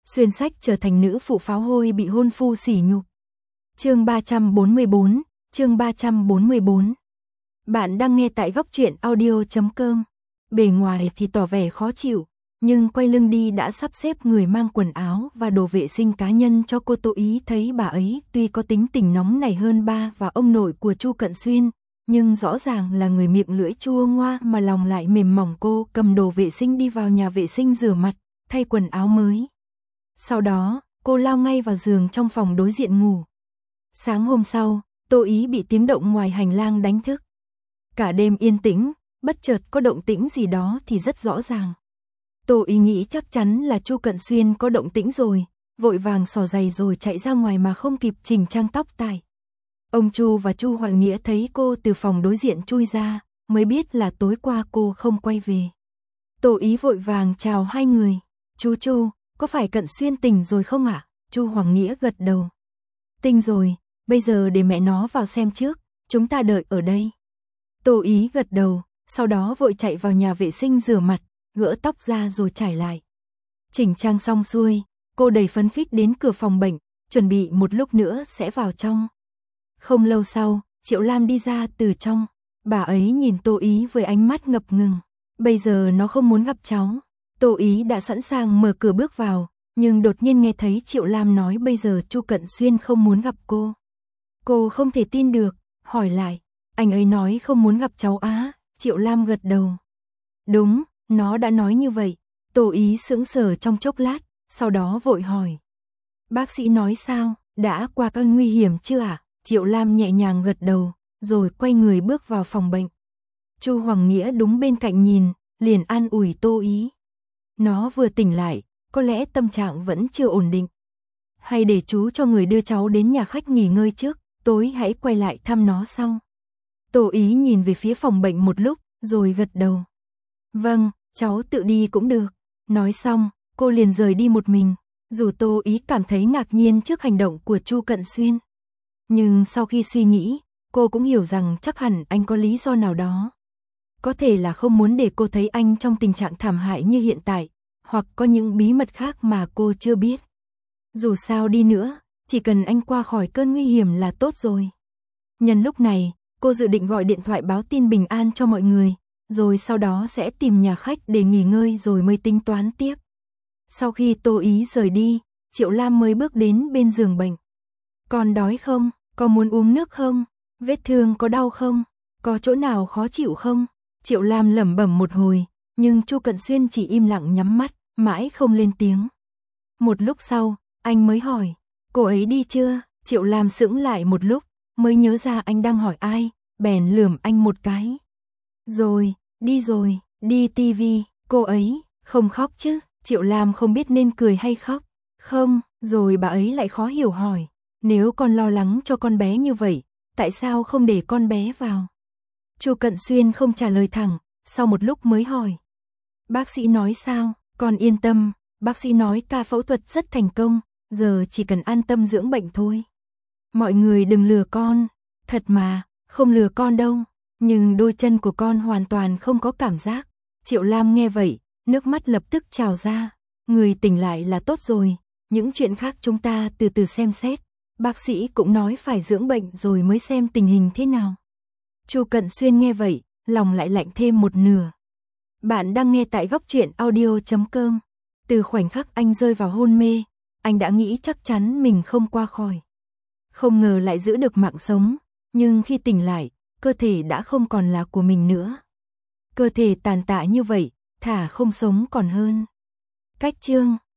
xuyên sách trở thành nữ phụ pháo hôi bị hôn phu sỉ nhục. Chương 344, chương 344. Bạn đang nghe tại góc truyện audio.com. Bề ngoài thì tỏ vẻ khó chịu, nhưng quay lưng đi đã sắp xếp người mang quần áo và đồ vệ sinh cá nhân cho cô Tô Ý. Thấy bà ấy tuy có tính tình nóng nảy hơn ba và ông nội của Chu Cận Xuyên, nhưng rõ ràng là người miệng lưỡi chua ngoa mà lòng lại mềm mỏng. Cô cầm đồ vệ sinh đi vào nhà vệ sinh rửa mặt, thay quần áo mới. Sau đó, cô lao ngay vào giường trong phòng đối diện ngủ. Sáng hôm sau, Tô Ý bị tiếng động ngoài hành lang đánh thức. Cả đêm yên tĩnh, bất chợt có động tĩnh gì đó thì rất rõ ràng. Tô Ý nghĩ chắc chắn là Chu Cận Xuyên có động tĩnh rồi, vội vàng xỏ giày rồi chạy ra ngoài mà không kịp chỉnh trang tóc tai. Ông Chu và Chu Hoàng Nghĩa thấy cô từ phòng đối diện chui ra, mới biết là tối qua cô không quay về. Tô Ý vội vàng chào hai người. Chu, có phải Cận Xuyên tỉnh rồi không ạ? Chu Hoàng Nghĩa gật đầu. Tỉnh rồi, bây giờ để mẹ nó vào xem trước, chúng ta đợi ở đây. Tô Ý gật đầu, sau đó vội chạy vào nhà vệ sinh rửa mặt, gỡ tóc ra rồi trải lại. Chỉnh trang xong xuôi, cô đầy phấn khích đến cửa phòng bệnh, chuẩn bị một lúc nữa sẽ vào trong. Không lâu sau, Triệu Lam đi ra từ trong, bà ấy nhìn Tô Ý với ánh mắt ngập ngừng. Bây giờ nó không muốn gặp cháu. Tô Ý đã sẵn sàng mở cửa bước vào, nhưng đột nhiên nghe thấy Triệu Lam nói bây giờ Chu Cận Xuyên không muốn gặp cô. Cô không thể tin được, hỏi lại, anh ấy nói không muốn gặp cháu á? Triệu Lam gật đầu. Đúng, nó đã nói như vậy. Tô Ý sững sờ trong chốc lát, sau đó vội hỏi. Bác sĩ nói sao, đã qua cơn nguy hiểm chưa ạ? Triệu Lam nhẹ nhàng gật đầu, rồi quay người bước vào phòng bệnh. Chu Hoàng Nghĩa đúng bên cạnh nhìn, liền an ủi Tô Ý. Nó vừa tỉnh lại, có lẽ tâm trạng vẫn chưa ổn định. Hay để chú cho người đưa cháu đến nhà khách nghỉ ngơi trước, tối hãy quay lại thăm nó sau. Tô Ý nhìn về phía phòng bệnh một lúc, rồi gật đầu. Vâng, cháu tự đi cũng được. Nói xong, cô liền rời đi một mình, dù Tô Ý cảm thấy ngạc nhiên trước hành động của Chu Cận Xuyên. Nhưng sau khi suy nghĩ, cô cũng hiểu rằng chắc hẳn anh có lý do nào đó. Có thể là không muốn để cô thấy anh trong tình trạng thảm hại như hiện tại, hoặc có những bí mật khác mà cô chưa biết. Dù sao đi nữa, chỉ cần anh qua khỏi cơn nguy hiểm là tốt rồi. Nhân lúc này, cô dự định gọi điện thoại báo tin bình an cho mọi người, rồi sau đó sẽ tìm nhà khách để nghỉ ngơi rồi mới tính toán tiếp. Sau khi Tô Ý rời đi, Triệu Lam mới bước đến bên giường bệnh. Con đói không? Có muốn uống nước không? Vết thương có đau không? Có chỗ nào khó chịu không? Triệu Lam lẩm bẩm một hồi, nhưng Chu Cận Xuyên chỉ im lặng nhắm mắt, mãi không lên tiếng. Một lúc sau, anh mới hỏi, cô ấy đi chưa? Triệu Lam sững lại một lúc, mới nhớ ra anh đang hỏi ai, bèn lườm anh một cái. Rồi, đi tivi, cô ấy không khóc chứ? Triệu Lam không biết nên cười hay khóc. Không, rồi bà ấy lại khó hiểu hỏi, nếu con lo lắng cho con bé như vậy, tại sao không để con bé vào? Chu Cận Xuyên không trả lời thẳng, sau một lúc mới hỏi. Bác sĩ nói sao? Con yên tâm, bác sĩ nói ca phẫu thuật rất thành công, giờ chỉ cần an tâm dưỡng bệnh thôi. Mọi người đừng lừa con, thật mà, không lừa con đâu, nhưng đôi chân của con hoàn toàn không có cảm giác. Triệu Lam nghe vậy, nước mắt lập tức trào ra, người tỉnh lại là tốt rồi, những chuyện khác chúng ta từ từ xem xét. Bác sĩ cũng nói phải dưỡng bệnh rồi mới xem tình hình thế nào. Chu Cận Xuyên nghe vậy, lòng lại lạnh thêm một nửa. Bạn đang nghe tại góc truyện audio.com. Từ khoảnh khắc anh rơi vào hôn mê, anh đã nghĩ chắc chắn mình không qua khỏi. Không ngờ lại giữ được mạng sống, nhưng khi tỉnh lại, cơ thể đã không còn là của mình nữa. Cơ thể tàn tạ như vậy, thà không sống còn hơn. Cách chương